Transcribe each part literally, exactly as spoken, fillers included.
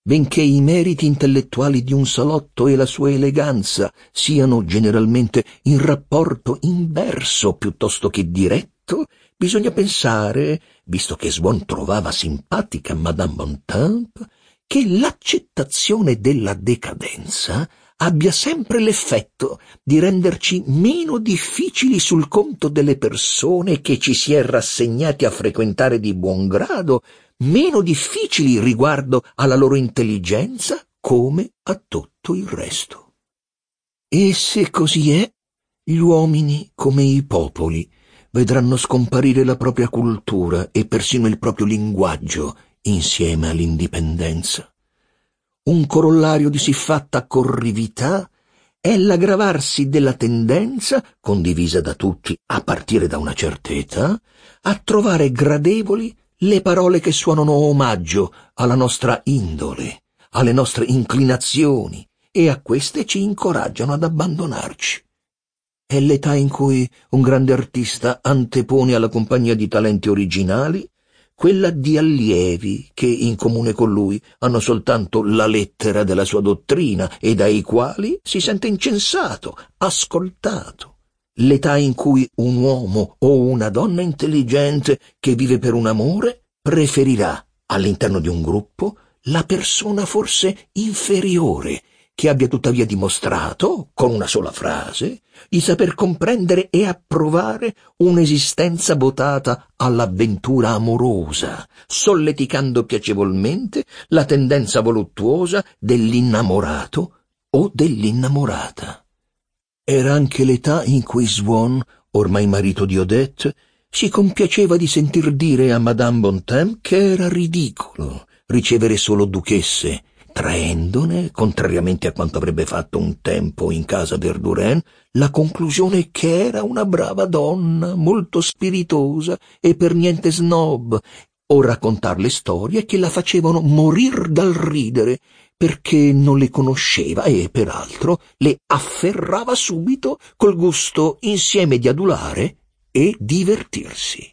benché i meriti intellettuali di un salotto e la sua eleganza siano generalmente in rapporto inverso piuttosto che diretto, bisogna pensare, visto che Swann trovava simpatica Madame Bontemps, che l'accettazione della decadenza abbia sempre l'effetto di renderci meno difficili sul conto delle persone che ci si è rassegnati a frequentare di buon grado, meno difficili riguardo alla loro intelligenza come a tutto il resto. E se così è, gli uomini, come i popoli, vedranno scomparire la propria cultura e persino il proprio linguaggio insieme all'indipendenza. Un corollario di siffatta corrività è l'aggravarsi della tendenza, condivisa da tutti a partire da una certa età, a trovare gradevoli le parole che suonano omaggio alla nostra indole, alle nostre inclinazioni, e a queste ci incoraggiano ad abbandonarci. È l'età in cui un grande artista antepone alla compagnia di talenti originali quella di allievi che, in comune con lui, hanno soltanto la lettera della sua dottrina e dai quali si sente incensato, ascoltato. L'età in cui un uomo o una donna intelligente che vive per un amore preferirà, all'interno di un gruppo, la persona forse inferiore, che abbia tuttavia dimostrato, con una sola frase, di saper comprendere e approvare un'esistenza votata all'avventura amorosa, solleticando piacevolmente la tendenza voluttuosa dell'innamorato o dell'innamorata. Era anche l'età in cui Swann, ormai marito di Odette, si compiaceva di sentir dire a Madame Bontemps che era ridicolo ricevere solo duchesse, traendone, contrariamente a quanto avrebbe fatto un tempo in casa Verdurin, la conclusione che era una brava donna, molto spiritosa e per niente snob, o raccontar le storie che la facevano morir dal ridere, perché non le conosceva e, peraltro, le afferrava subito col gusto insieme di adulare e divertirsi.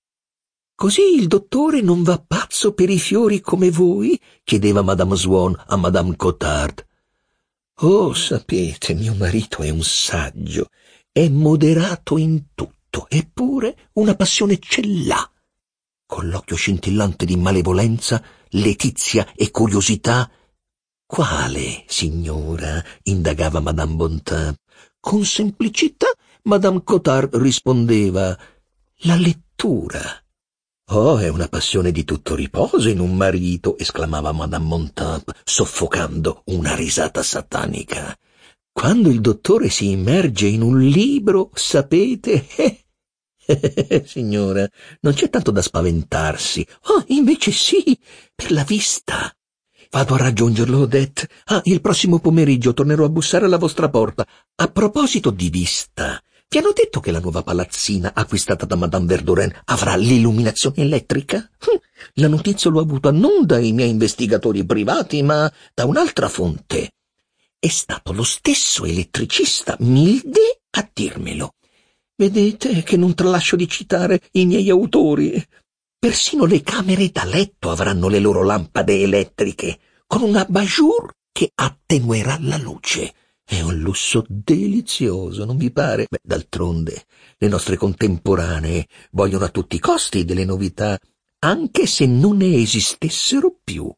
«Così il dottore non va pazzo per i fiori come voi?» chiedeva Madame Swann a Madame Cottard. «Oh, sapete, mio marito è un saggio, è moderato in tutto, eppure una passione ce l'ha». Con l'occhio scintillante di malevolenza, letizia e curiosità. «Quale, signora?» indagava Madame Bontemps. Con semplicità Madame Cottard rispondeva: «La lettura». «Oh, è una passione di tutto riposo in un marito», esclamava Madame Bontemps, soffocando una risata satanica. «Quando il dottore si immerge in un libro, sapete, eh, eh, signora, non c'è tanto da spaventarsi. Oh, invece sì, per la vista. Vado a raggiungerlo, Odette. Ah, il prossimo pomeriggio tornerò a bussare alla vostra porta. A proposito di vista, vi hanno detto che la nuova palazzina acquistata da Madame Verdurin avrà l'illuminazione elettrica? La notizia l'ho avuta non dai miei investigatori privati, ma da un'altra fonte. È stato lo stesso elettricista Milde a dirmelo. Vedete che non tralascio di citare i miei autori. Persino le camere da letto avranno le loro lampade elettriche, con un abat-jour che attenuerà la luce. È un lusso delizioso, non vi pare? Beh, d'altronde, le nostre contemporanee vogliono a tutti i costi delle novità, anche se non ne esistessero più.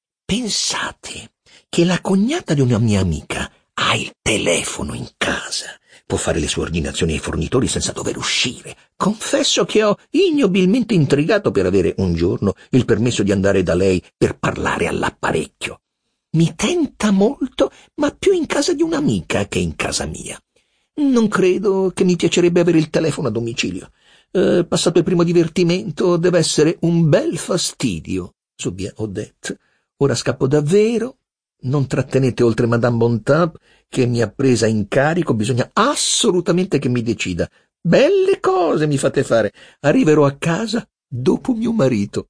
Pensate che la cognata di una mia amica ha il telefono in casa. Può fare le sue ordinazioni ai fornitori senza dover uscire. Confesso che ho ignobilmente intrigato per avere un giorno il permesso di andare da lei per parlare all'apparecchio. Mi tenta molto, ma più in casa di un'amica che in casa mia. Non credo che mi piacerebbe avere il telefono a domicilio. Eh, passato il primo divertimento, deve essere un bel fastidio. Su via, Odette. Ora scappo davvero. Non trattenete oltre Madame Bontemps, che mi ha presa in carico. Bisogna assolutamente che mi decida. Belle cose mi fate fare. Arriverò a casa dopo mio marito.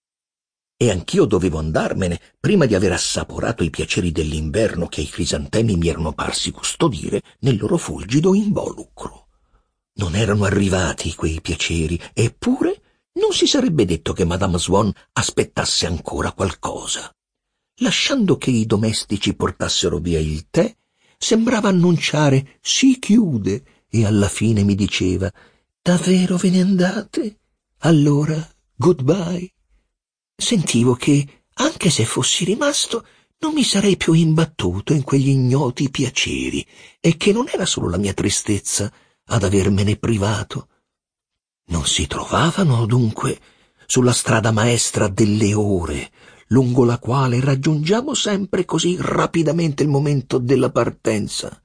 E anch'io dovevo andarmene prima di aver assaporato i piaceri dell'inverno che i crisantemi mi erano parsi custodire nel loro fulgido involucro. Non erano arrivati quei piaceri, eppure non si sarebbe detto che Madame Swann aspettasse ancora qualcosa. lasciando che i domestici portassero via il tè, sembrava annunciare «si chiude» e alla fine mi diceva «davvero ve ne andate? Allora, goodbye». Sentivo che, anche se fossi rimasto, non mi sarei più imbattuto in quegli ignoti piaceri e che non era solo la mia tristezza ad avermene privato. Non si trovavano, dunque, sulla strada maestra delle ore, lungo la quale raggiungiamo sempre così rapidamente il momento della partenza,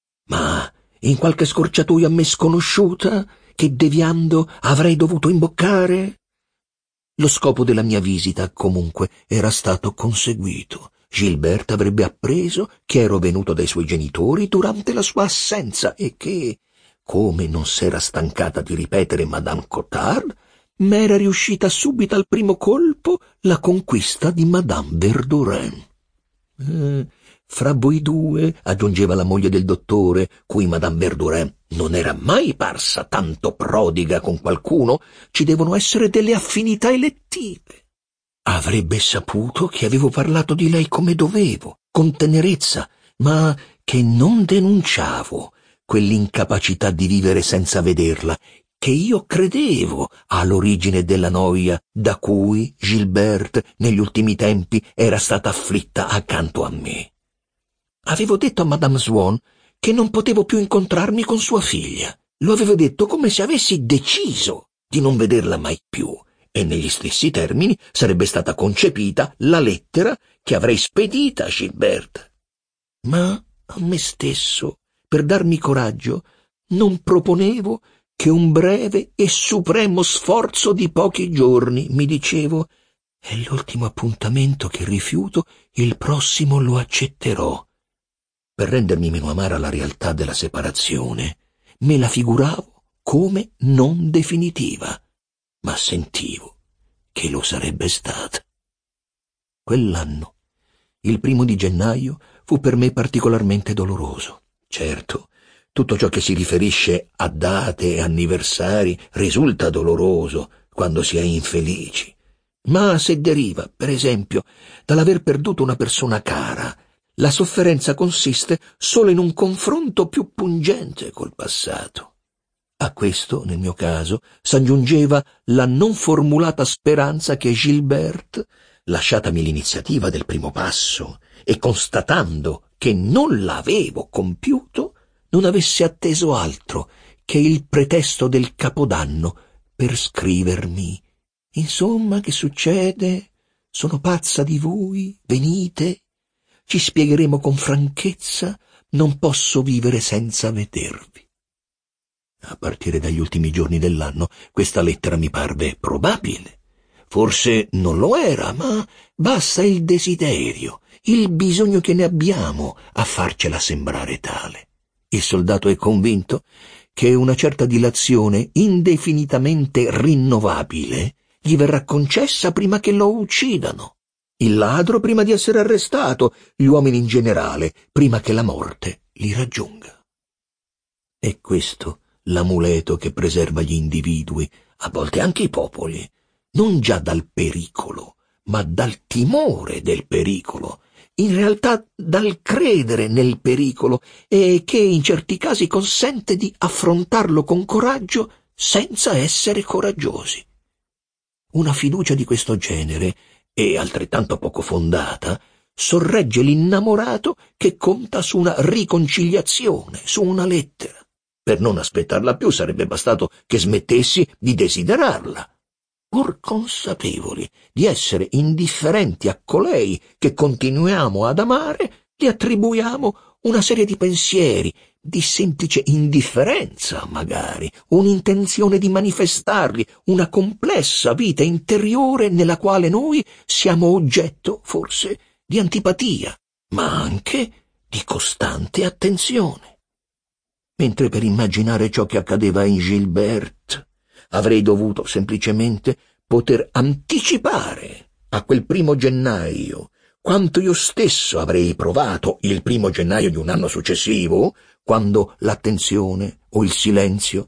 ma in qualche scorciatoia a me sconosciuta che deviando avrei dovuto imboccare? Lo scopo della mia visita, comunque, era stato conseguito. Gilbert avrebbe appreso che ero venuto dai suoi genitori durante la sua assenza e che, come non s'era stancata di ripetere Madame Cottard, m'era riuscita subito al primo colpo la conquista di Madame Verdurin. Eh, fra voi due, aggiungeva la moglie del dottore, cui Madame Verdurin non era mai parsa tanto prodiga con qualcuno, ci devono essere delle affinità elettive. Avrebbe saputo che avevo parlato di lei come dovevo, con tenerezza, ma che non denunciavo quell'incapacità di vivere senza vederla, che io credevo all'origine della noia da cui Gilbert negli ultimi tempi era stata afflitta accanto a me. Avevo detto a Madame Swann che non potevo più incontrarmi con sua figlia. Lo avevo detto come se avessi deciso di non vederla mai più, e negli stessi termini sarebbe stata concepita la lettera che avrei spedita a Gilbert. Ma a me stesso, per darmi coraggio, non proponevo che un breve e supremo sforzo di pochi giorni, mi dicevo, è l'ultimo appuntamento che rifiuto, il prossimo lo accetterò. Per rendermi meno amara la realtà della separazione, me la figuravo come non definitiva, ma sentivo che lo sarebbe stata. Quell'anno, il primo di gennaio, fu per me particolarmente doloroso. Certo, tutto ciò che si riferisce a date e anniversari risulta doloroso quando si è infelici. Ma se deriva, per esempio, dall'aver perduto una persona cara, la sofferenza consiste solo in un confronto più pungente col passato. A questo, nel mio caso, s'aggiungeva la non formulata speranza che Gilbert, lasciatami l'iniziativa del primo passo e constatando che non l'avevo compiuto, non avesse atteso altro che il pretesto del Capodanno per scrivermi. Insomma, che succede? Sono pazza di voi? Venite? Ci spiegheremo con franchezza. Non posso vivere senza vedervi. A partire dagli ultimi giorni dell'anno, questa lettera mi parve probabile. Forse non lo era, ma basta il desiderio, il bisogno che ne abbiamo a farcela sembrare tale. Il soldato è convinto che una certa dilazione indefinitamente rinnovabile gli verrà concessa prima che lo uccidano. Il ladro prima di essere arrestato, gli uomini in generale prima che la morte li raggiunga. È questo l'amuleto che preserva gli individui, a volte anche i popoli, non già dal pericolo, ma dal timore del pericolo, in realtà dal credere nel pericolo, e che in certi casi consente di affrontarlo con coraggio senza essere coraggiosi. Una fiducia di questo genere, e altrettanto poco fondata, sorregge l'innamorato che conta su una riconciliazione, su una lettera. Per non aspettarla più sarebbe bastato che smettessi di desiderarla. Pur consapevoli di essere indifferenti a colei che continuiamo ad amare, gli attribuiamo una serie di pensieri, di semplice indifferenza magari, un'intenzione di manifestarli, una complessa vita interiore nella quale noi siamo oggetto, forse, di antipatia, ma anche di costante attenzione. Mentre per immaginare ciò che accadeva in Gilbert avrei dovuto semplicemente poter anticipare a quel primo gennaio quanto io stesso avrei provato il primo gennaio di un anno successivo, quando l'attenzione o il silenzio,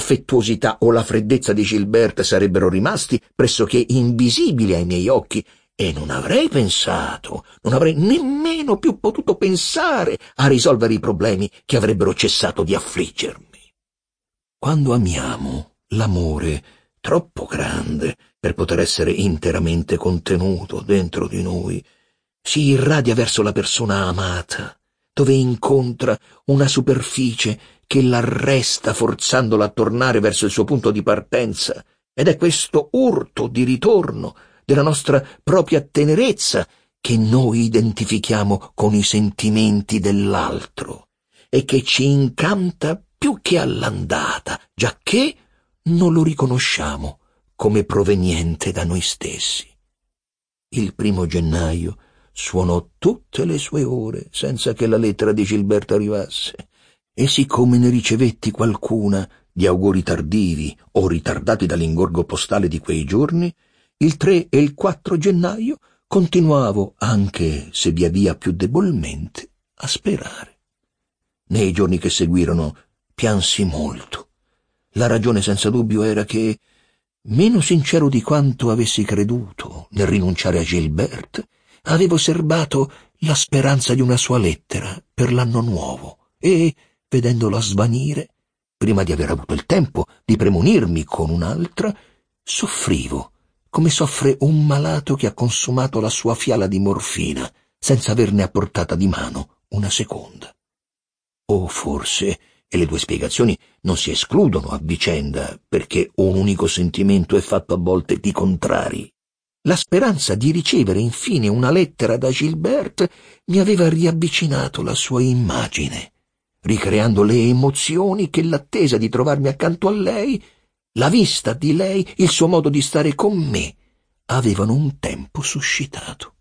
l'affettuosità o la freddezza di Gilbert sarebbero rimasti pressoché invisibili ai miei occhi e non avrei pensato, non avrei nemmeno più potuto pensare a risolvere i problemi che avrebbero cessato di affliggermi. Quando amiamo, l'amore, troppo grande per poter essere interamente contenuto dentro di noi, si irradia verso la persona amata, dove incontra una superficie che l'arresta forzandola a tornare verso il suo punto di partenza, ed è questo urto di ritorno della nostra propria tenerezza che noi identifichiamo con i sentimenti dell'altro e che ci incanta più che all'andata, giacché non lo riconosciamo come proveniente da noi stessi. Il primo gennaio suonò tutte le sue ore senza che la lettera di Gilberto arrivasse, e siccome ne ricevetti qualcuna di auguri tardivi o ritardati dall'ingorgo postale di quei giorni, il tre e il quattro gennaio continuavo, anche se via via più debolmente, a sperare. Nei giorni che seguirono piansi molto. La ragione senza dubbio era che, meno sincero di quanto avessi creduto nel rinunciare a Gilbert, avevo serbato la speranza di una sua lettera per l'anno nuovo e, vedendola svanire, prima di aver avuto il tempo di premunirmi con un'altra, soffrivo come soffre un malato che ha consumato la sua fiala di morfina senza averne a portata di mano una seconda. O forse, e le due spiegazioni non si escludono a vicenda, perché un unico sentimento è fatto a volte di contrari, la speranza di ricevere infine una lettera da Gilbert mi aveva riavvicinato la sua immagine, ricreando le emozioni che l'attesa di trovarmi accanto a lei, la vista di lei, il suo modo di stare con me, avevano un tempo suscitato.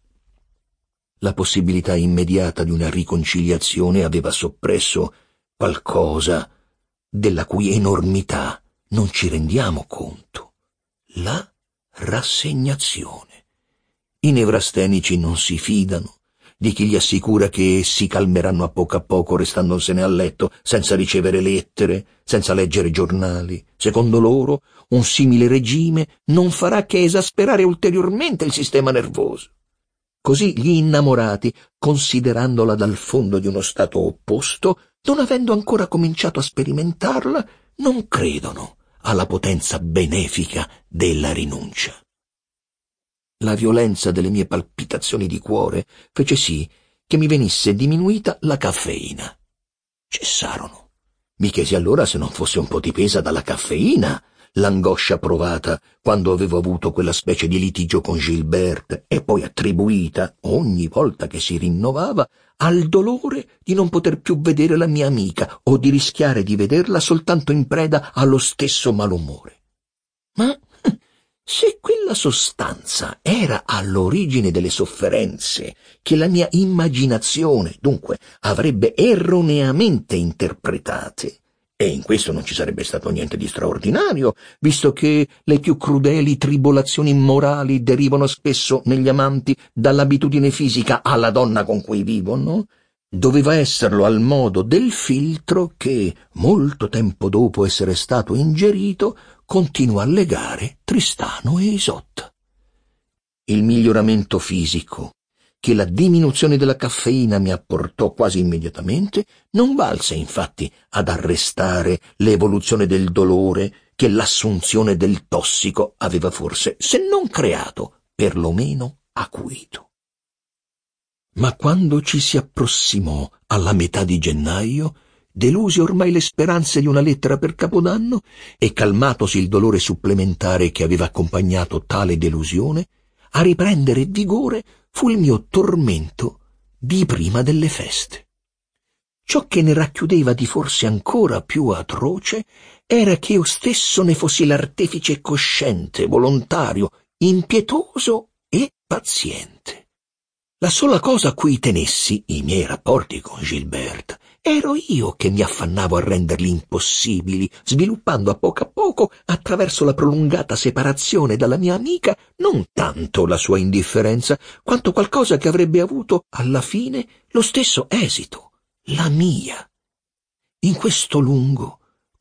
La possibilità immediata di una riconciliazione aveva soppresso qualcosa della cui enormità non ci rendiamo conto: la rassegnazione. I nevrastenici non si fidano di chi gli assicura che si calmeranno a poco a poco restandosene a letto senza ricevere lettere, senza leggere giornali. Secondo loro, un simile regime non farà che esasperare ulteriormente il sistema nervoso. Così gli innamorati, considerandola dal fondo di uno stato opposto, non avendo ancora cominciato a sperimentarla, non credono alla potenza benefica della rinuncia. La violenza delle mie palpitazioni di cuore fece sì che mi venisse diminuita la caffeina. Cessarono. Mi chiesi allora se non fosse un po' dipesa dalla caffeina l'angoscia provata quando avevo avuto quella specie di litigio con Gilbert e poi attribuita, ogni volta che si rinnovava, al dolore di non poter più vedere la mia amica o di rischiare di vederla soltanto in preda allo stesso malumore. Ma se quella sostanza era all'origine delle sofferenze che la mia immaginazione, dunque, avrebbe erroneamente interpretate, e in questo non ci sarebbe stato niente di straordinario, visto che le più crudeli tribolazioni morali derivano spesso negli amanti dall'abitudine fisica alla donna con cui vivono, doveva esserlo al modo del filtro che, molto tempo dopo essere stato ingerito, continua a legare Tristano e Isotta. Il miglioramento fisico che la diminuzione della caffeina mi apportò quasi immediatamente non valse infatti ad arrestare l'evoluzione del dolore che l'assunzione del tossico aveva forse, se non creato, perlomeno acuito. Ma quando ci si approssimò alla metà di gennaio, deluse ormai le speranze di una lettera per Capodanno e calmatosi il dolore supplementare che aveva accompagnato tale delusione, a riprendere vigore fu il mio tormento di prima delle feste. Ciò che ne racchiudeva di forse ancora più atroce era che io stesso ne fossi l'artefice cosciente, volontario, impietoso e paziente. La sola cosa a cui tenessi, i miei rapporti con Gilbert, ero io che mi affannavo a renderli impossibili, sviluppando a poco a poco, attraverso la prolungata separazione dalla mia amica, non tanto la sua indifferenza, quanto qualcosa che avrebbe avuto, alla fine, lo stesso esito, la mia. In questo lungo,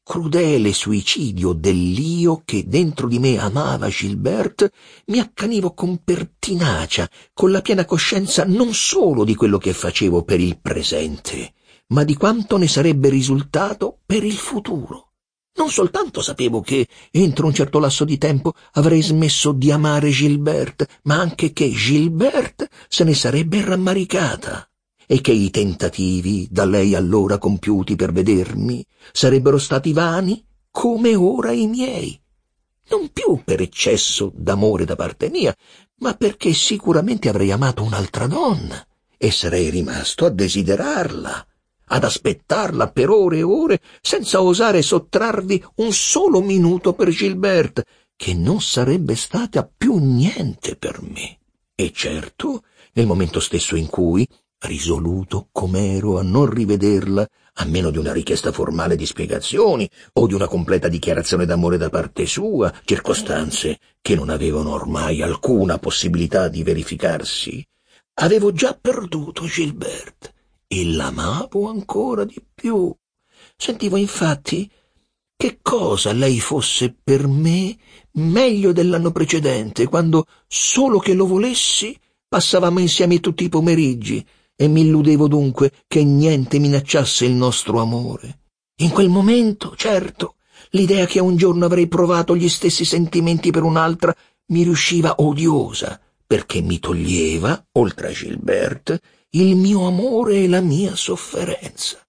crudele suicidio dell'io che dentro di me amava Gilberte, mi accanivo con pertinacia, con la piena coscienza non solo di quello che facevo per il presente, ma di quanto ne sarebbe risultato per il futuro. Non soltanto sapevo che, entro un certo lasso di tempo, avrei smesso di amare Gilberte, ma anche che Gilberte se ne sarebbe rammaricata e che i tentativi da lei allora compiuti per vedermi sarebbero stati vani come ora i miei. Non più per eccesso d'amore da parte mia, ma perché sicuramente avrei amato un'altra donna e sarei rimasto a desiderarla, ad aspettarla per ore e ore, senza osare sottrarvi un solo minuto per Gilberte, che non sarebbe stata più niente per me. E certo, nel momento stesso in cui, risoluto com'ero a non rivederla, a meno di una richiesta formale di spiegazioni o di una completa dichiarazione d'amore da parte sua, circostanze che non avevano ormai alcuna possibilità di verificarsi, avevo già perduto Gilberte e l'amavo ancora di più. Sentivo infatti che cosa lei fosse per me meglio dell'anno precedente, quando, solo che lo volessi, passavamo insieme tutti i pomeriggi e mi illudevo dunque che niente minacciasse il nostro amore. In quel momento, certo, l'idea che un giorno avrei provato gli stessi sentimenti per un'altra mi riusciva odiosa, perché mi toglieva, oltre a Gilberte, il mio amore e la mia sofferenza.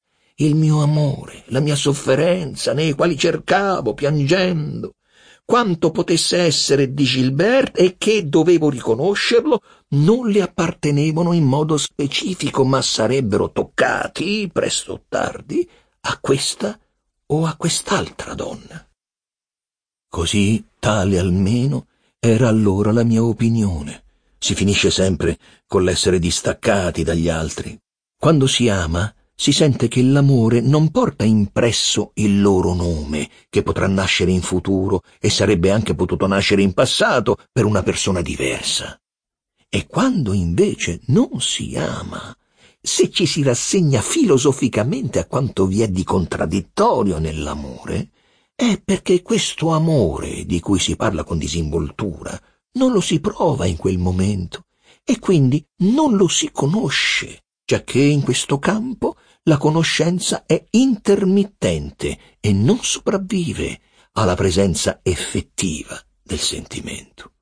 Il mio amore, la mia sofferenza, nei quali cercavo, piangendo, quanto potesse essere di Gilberte e che, dovevo riconoscerlo, non le appartenevano in modo specifico, ma sarebbero toccati, presto o tardi, a questa o a quest'altra donna. Così, tale almeno, era allora la mia opinione. Si finisce sempre con l'essere distaccati dagli altri. Quando si ama, si sente che l'amore non porta impresso il loro nome, che potrà nascere in futuro e sarebbe anche potuto nascere in passato per una persona diversa. E quando invece non si ama, se ci si rassegna filosoficamente a quanto vi è di contraddittorio nell'amore, è perché questo amore di cui si parla con disinvoltura non lo si prova in quel momento e quindi non lo si conosce, giacché in questo campo la conoscenza è intermittente e non sopravvive alla presenza effettiva del sentimento.